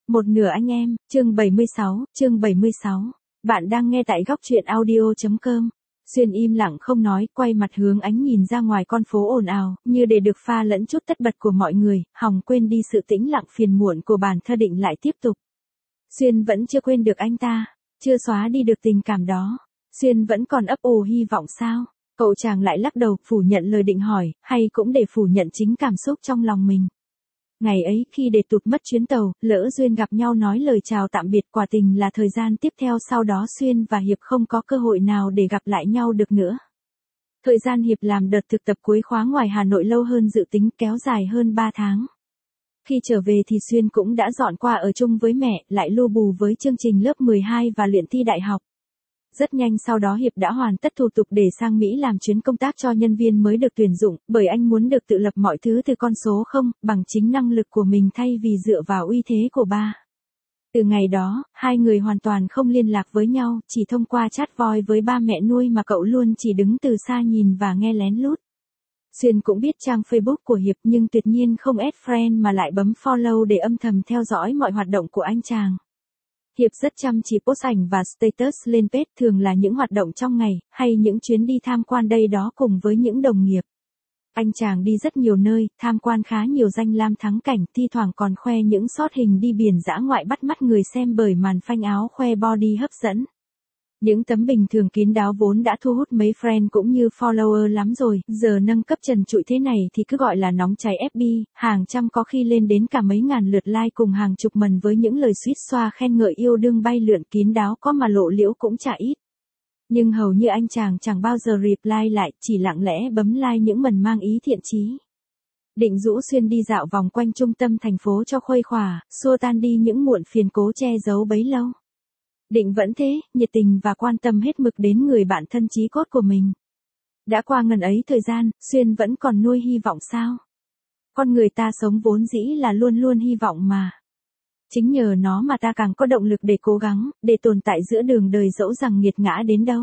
Một nửa anh em, chương 76. Bạn đang nghe tại góc truyện audio.com. Xuyên im lặng không nói, quay mặt hướng ánh nhìn ra ngoài con phố ồn ào, như để được pha lẫn chút tất bật của mọi người, hòng quên đi sự tĩnh lặng phiền muộn của bản thân định lại tiếp tục. Xuyên vẫn chưa quên được anh ta, chưa xóa đi được tình cảm đó. Xuyên vẫn còn ấp ủ hy vọng sao? Cậu chàng lại lắc đầu, phủ nhận lời định hỏi, hay cũng để phủ nhận chính cảm xúc trong lòng mình. Ngày ấy khi để tụt mất chuyến tàu, lỡ duyên gặp nhau nói lời chào tạm biệt, quả tình là thời gian tiếp theo sau đó Xuyên và Hiệp không có cơ hội nào để gặp lại nhau được nữa. Thời gian Hiệp làm đợt thực tập cuối khóa ngoài Hà Nội lâu hơn dự tính, kéo dài hơn 3 tháng. Khi trở về thì Xuyên cũng đã dọn qua ở chung với mẹ, lại lu bù với chương trình lớp 12 và luyện thi đại học. Rất nhanh sau đó Hiệp đã hoàn tất thủ tục để sang Mỹ làm chuyến công tác cho nhân viên mới được tuyển dụng, bởi anh muốn được tự lập mọi thứ từ con số 0, bằng chính năng lực của mình thay vì dựa vào uy thế của ba. Từ ngày đó, hai người hoàn toàn không liên lạc với nhau, chỉ thông qua chat voice với ba mẹ nuôi mà cậu luôn chỉ đứng từ xa nhìn và nghe lén lút. Xuyên cũng biết trang Facebook của Hiệp nhưng tuyệt nhiên không add friend mà lại bấm follow để âm thầm theo dõi mọi hoạt động của anh chàng. Hiệp rất chăm chỉ post ảnh và status lên page, thường là những hoạt động trong ngày, hay những chuyến đi tham quan đây đó cùng với những đồng nghiệp. Anh chàng đi rất nhiều nơi, tham quan khá nhiều danh lam thắng cảnh, thi thoảng còn khoe những shot hình đi biển dã ngoại bắt mắt người xem bởi màn phanh áo khoe body hấp dẫn. Những tấm bình thường kín đáo vốn đã thu hút mấy friend cũng như follower lắm rồi, giờ nâng cấp trần trụi thế này thì cứ gọi là nóng cháy FB, hàng trăm có khi lên đến cả mấy ngàn lượt like cùng hàng chục mần với những lời suýt xoa khen ngợi yêu đương bay lượn, kín đáo có mà lộ liễu cũng chả ít. Nhưng hầu như anh chàng chẳng bao giờ reply lại, chỉ lặng lẽ bấm like những mần mang ý thiện chí. Định rũ Xuyên đi dạo vòng quanh trung tâm thành phố cho khuây khỏa, xua tan đi những muộn phiền cố che giấu bấy lâu. Định vẫn thế, nhiệt tình và quan tâm hết mực đến người bạn thân chí cốt của mình. Đã qua ngần ấy thời gian, Xuyên vẫn còn nuôi hy vọng sao? Con người ta sống vốn dĩ là luôn luôn hy vọng mà. Chính nhờ nó mà ta càng có động lực để cố gắng, để tồn tại giữa đường đời dẫu rằng nghiệt ngã đến đâu.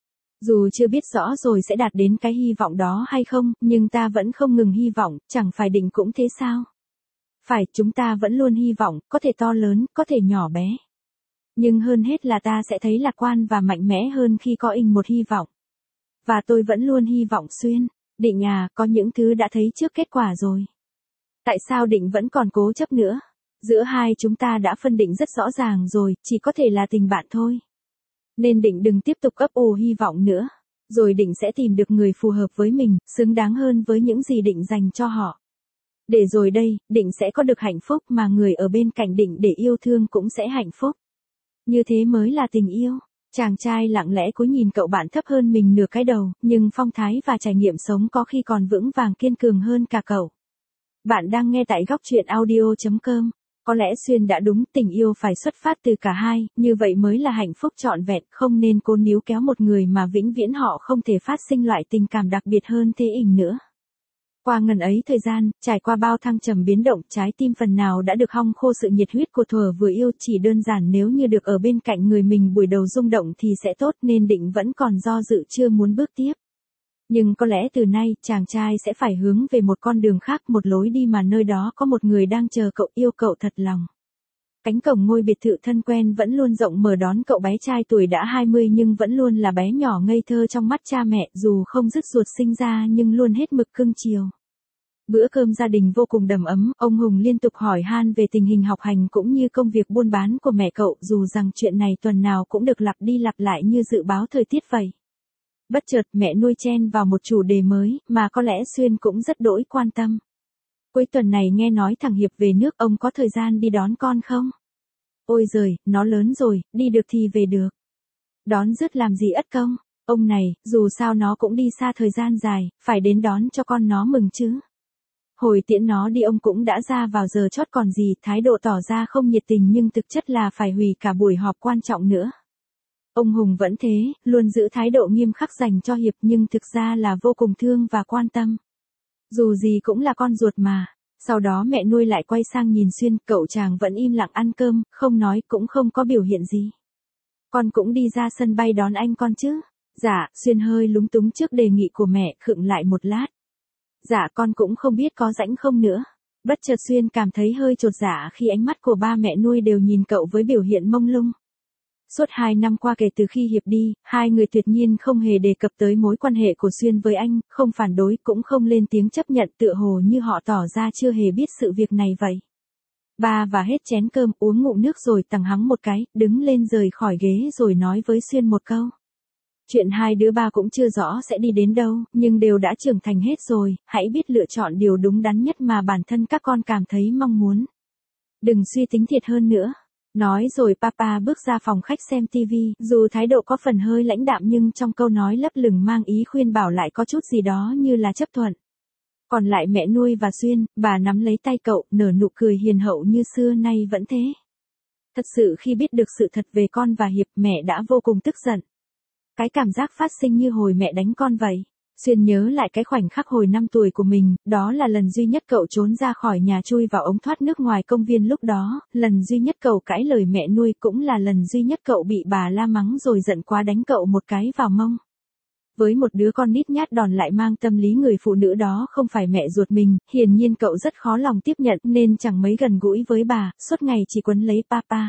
Dù chưa biết rõ rồi sẽ đạt đến cái hy vọng đó hay không, nhưng ta vẫn không ngừng hy vọng, chẳng phải Định cũng thế sao? Phải, chúng ta vẫn luôn hy vọng, có thể to lớn, có thể nhỏ bé. Nhưng hơn hết là ta sẽ thấy lạc quan và mạnh mẽ hơn khi có một hy vọng. Và tôi vẫn luôn hy vọng Xuyên. Định à, có những thứ đã thấy trước kết quả rồi. Tại sao Định vẫn còn cố chấp nữa? Giữa hai chúng ta đã phân định rất rõ ràng rồi, chỉ có thể là tình bạn thôi. Nên Định đừng tiếp tục ấp ủ hy vọng nữa. Rồi Định sẽ tìm được người phù hợp với mình, xứng đáng hơn với những gì Định dành cho họ. Để rồi đây, Định sẽ có được hạnh phúc mà người ở bên cạnh Định để yêu thương cũng sẽ hạnh phúc. Như thế mới là tình yêu. Chàng trai lặng lẽ cúi nhìn cậu bạn thấp hơn mình nửa cái đầu, nhưng phong thái và trải nghiệm sống có khi còn vững vàng kiên cường hơn cả cậu. Bạn đang nghe tại góc truyện audio.com. Có lẽ Xuyên đã đúng, tình yêu phải xuất phát từ cả hai, như vậy mới là hạnh phúc trọn vẹn, không nên cố níu kéo một người mà vĩnh viễn họ không thể phát sinh loại tình cảm đặc biệt hơn thế nữa. Qua ngần ấy thời gian, trải qua bao thăng trầm biến động, trái tim phần nào đã được hong khô sự nhiệt huyết của thuở vừa yêu, chỉ đơn giản nếu như được ở bên cạnh người mình buổi đầu rung động thì sẽ tốt, nên Định vẫn còn do dự chưa muốn bước tiếp. Nhưng có lẽ từ nay, chàng trai sẽ phải hướng về một con đường khác, một lối đi mà nơi đó có một người đang chờ cậu, yêu cậu thật lòng. Cánh cổng ngôi biệt thự thân quen vẫn luôn rộng mở đón cậu bé trai tuổi đã 20 nhưng vẫn luôn là bé nhỏ ngây thơ trong mắt cha mẹ, dù không dứt ruột sinh ra nhưng luôn hết mực cưng chiều. Bữa cơm gia đình vô cùng đầm ấm, ông Hùng liên tục hỏi han về tình hình học hành cũng như công việc buôn bán của mẹ cậu, dù rằng chuyện này tuần nào cũng được lặp đi lặp lại như dự báo thời tiết vậy. Bất chợt mẹ nuôi chen vào một chủ đề mới, mà có lẽ Xuyên cũng rất đỗi quan tâm. Cuối tuần này nghe nói thằng Hiệp về nước, ông có thời gian đi đón con không? Ôi giời, nó lớn rồi, đi được thì về được. Đón rước làm gì ất công? Ông này, dù sao nó cũng đi xa thời gian dài, phải đến đón cho con nó mừng chứ. Hồi tiễn nó đi ông cũng đã ra vào giờ chót còn gì, thái độ tỏ ra không nhiệt tình nhưng thực chất là phải hủy cả buổi họp quan trọng nữa. Ông Hùng vẫn thế, luôn giữ thái độ nghiêm khắc dành cho Hiệp nhưng thực ra là vô cùng thương và quan tâm. Dù gì cũng là con ruột mà. Sau đó mẹ nuôi lại quay sang nhìn Xuyên, cậu chàng vẫn im lặng ăn cơm, không nói cũng không có biểu hiện gì. Con cũng đi ra sân bay đón anh con chứ? Dạ, Xuyên hơi lúng túng trước đề nghị của mẹ, khựng lại một lát. Dạ con cũng không biết có rảnh không nữa. Bất chợt Xuyên cảm thấy hơi chột dạ khi ánh mắt của ba mẹ nuôi đều nhìn cậu với biểu hiện mông lung. Suốt 2 năm qua kể từ khi Hiệp đi, hai người tuyệt nhiên không hề đề cập tới mối quan hệ của Xuyên với anh, không phản đối cũng không lên tiếng chấp nhận, tựa hồ như họ tỏ ra chưa hề biết sự việc này vậy. Ba và hết chén cơm, uống ngụm nước rồi tằng hắng một cái, đứng lên rời khỏi ghế rồi nói với Xuyên một câu. Chuyện hai đứa ba cũng chưa rõ sẽ đi đến đâu, nhưng đều đã trưởng thành hết rồi, hãy biết lựa chọn điều đúng đắn nhất mà bản thân các con cảm thấy mong muốn. Đừng suy tính thiệt hơn nữa. Nói rồi papa bước ra phòng khách xem tivi, dù thái độ có phần hơi lãnh đạm nhưng trong câu nói lấp lửng mang ý khuyên bảo lại có chút gì đó như là chấp thuận. Còn lại mẹ nuôi và Xuyên, bà nắm lấy tay cậu, nở nụ cười hiền hậu như xưa nay vẫn thế. Thật sự khi biết được sự thật về con và Hiệp, mẹ đã vô cùng tức giận. Cái cảm giác phát sinh như hồi mẹ đánh con vậy. Xuyên nhớ lại cái khoảnh khắc hồi 5 tuổi của mình, đó là lần duy nhất cậu trốn ra khỏi nhà chui vào ống thoát nước ngoài công viên lúc đó, lần duy nhất cậu cãi lời mẹ nuôi, cũng là lần duy nhất cậu bị bà la mắng rồi giận quá đánh cậu một cái vào mông. Với một đứa con nít nhát đòn lại mang tâm lý người phụ nữ đó không phải mẹ ruột mình, hiển nhiên cậu rất khó lòng tiếp nhận nên chẳng mấy gần gũi với bà, suốt ngày chỉ quấn lấy papa.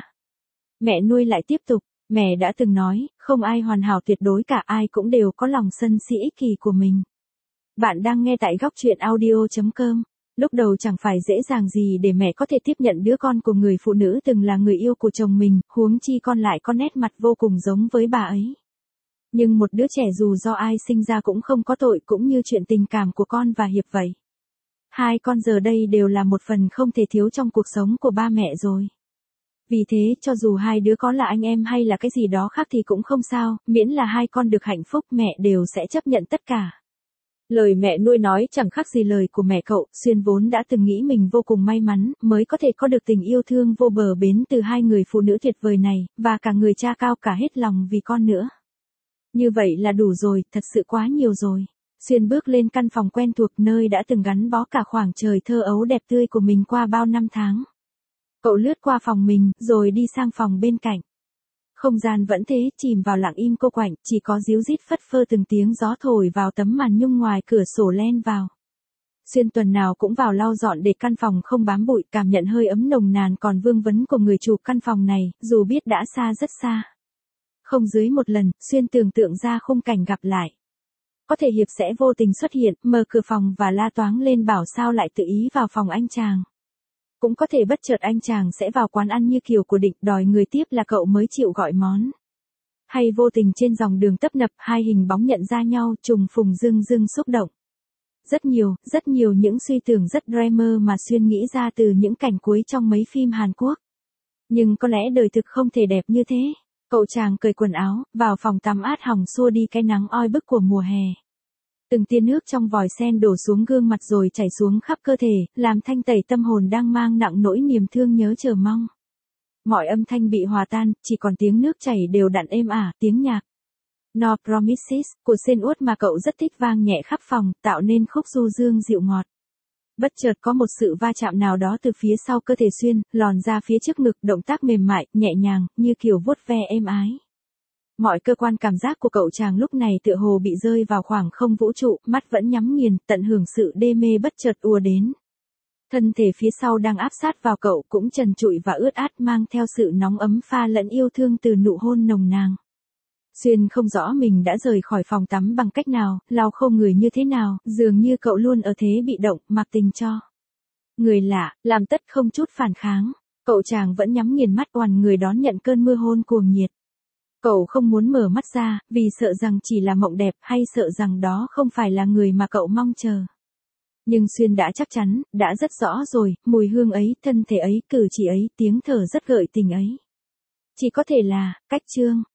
Mẹ nuôi lại tiếp tục. Mẹ đã từng nói, không ai hoàn hảo tuyệt đối cả, ai cũng đều có lòng sân si ích kỷ của mình. Bạn đang nghe tại góc truyện audio.com. Lúc đầu chẳng phải dễ dàng gì để mẹ có thể tiếp nhận đứa con của người phụ nữ từng là người yêu của chồng mình, huống chi con lại có nét mặt vô cùng giống với bà ấy. Nhưng một đứa trẻ dù do ai sinh ra cũng không có tội, cũng như chuyện tình cảm của con và Hiệp vậy. Hai con giờ đây đều là một phần không thể thiếu trong cuộc sống của ba mẹ rồi. Vì thế, cho dù hai đứa có là anh em hay là cái gì đó khác thì cũng không sao, miễn là hai con được hạnh phúc mẹ đều sẽ chấp nhận tất cả. Lời mẹ nuôi nói chẳng khác gì lời của mẹ cậu, Xuyên vốn đã từng nghĩ mình vô cùng may mắn, mới có thể có được tình yêu thương vô bờ bến từ hai người phụ nữ tuyệt vời này, và cả người cha cao cả hết lòng vì con nữa. Như vậy là đủ rồi, thật sự quá nhiều rồi. Xuyên bước lên căn phòng quen thuộc nơi đã từng gắn bó cả khoảng trời thơ ấu đẹp tươi của mình qua bao năm tháng. Cậu lướt qua phòng mình, rồi đi sang phòng bên cạnh. Không gian vẫn thế, chìm vào lặng im cô quạnh, chỉ có ríu rít phất phơ từng tiếng gió thổi vào tấm màn nhung ngoài cửa sổ len vào. Xuyên tuần nào cũng vào lau dọn để căn phòng không bám bụi, cảm nhận hơi ấm nồng nàn còn vương vấn của người chủ căn phòng này, dù biết đã xa rất xa. Không dưới một lần, Xuyên tưởng tượng ra khung cảnh gặp lại. Có thể Hiệp sẽ vô tình xuất hiện, mở cửa phòng và la toáng lên bảo sao lại tự ý vào phòng anh chàng. Cũng có thể bất chợt anh chàng sẽ vào quán ăn như kiểu của Định, đòi người tiếp là cậu mới chịu gọi món. Hay vô tình trên dòng đường tấp nập, hai hình bóng nhận ra nhau, trùng phùng dưng dưng xúc động. Rất nhiều những suy tưởng rất dreamer mà Xuyên nghĩ ra từ những cảnh cuối trong mấy phim Hàn Quốc. Nhưng có lẽ đời thực không thể đẹp như thế. Cậu chàng cởi quần áo, vào phòng tắm át hỏng xua đi cái nắng oi bức của mùa hè. Từng tia nước trong vòi sen đổ xuống gương mặt rồi chảy xuống khắp cơ thể, làm thanh tẩy tâm hồn đang mang nặng nỗi niềm thương nhớ chờ mong. Mọi âm thanh bị hòa tan, chỉ còn tiếng nước chảy đều đặn êm ả, tiếng nhạc No Promises của Sen Út mà cậu rất thích vang nhẹ khắp phòng, tạo nên khúc du dương dịu ngọt. Bất chợt có một sự va chạm nào đó từ phía sau cơ thể Xuyên, lòn ra phía trước ngực, động tác mềm mại, nhẹ nhàng, như kiểu vuốt ve êm ái. Mọi cơ quan cảm giác của cậu chàng lúc này tựa hồ bị rơi vào khoảng không vũ trụ, mắt vẫn nhắm nghiền, tận hưởng sự đê mê bất chợt ùa đến. Thân thể phía sau đang áp sát vào cậu cũng trần trụi và ướt át, mang theo sự nóng ấm pha lẫn yêu thương từ nụ hôn nồng nàn. Xuyên không rõ mình đã rời khỏi phòng tắm bằng cách nào, lau khô người như thế nào, dường như cậu luôn ở thế bị động, mặc tình cho người lạ, làm tất không chút phản kháng. Cậu chàng vẫn nhắm nghiền mắt oằn người đón nhận cơn mưa hôn cuồng nhiệt. Cậu không muốn mở mắt ra, vì sợ rằng chỉ là mộng đẹp, hay sợ rằng đó không phải là người mà cậu mong chờ. Nhưng Xuyên đã chắc chắn, đã rất rõ rồi, mùi hương ấy, thân thể ấy, cử chỉ ấy, tiếng thở rất gợi tình ấy. Chỉ có thể là, cách chương.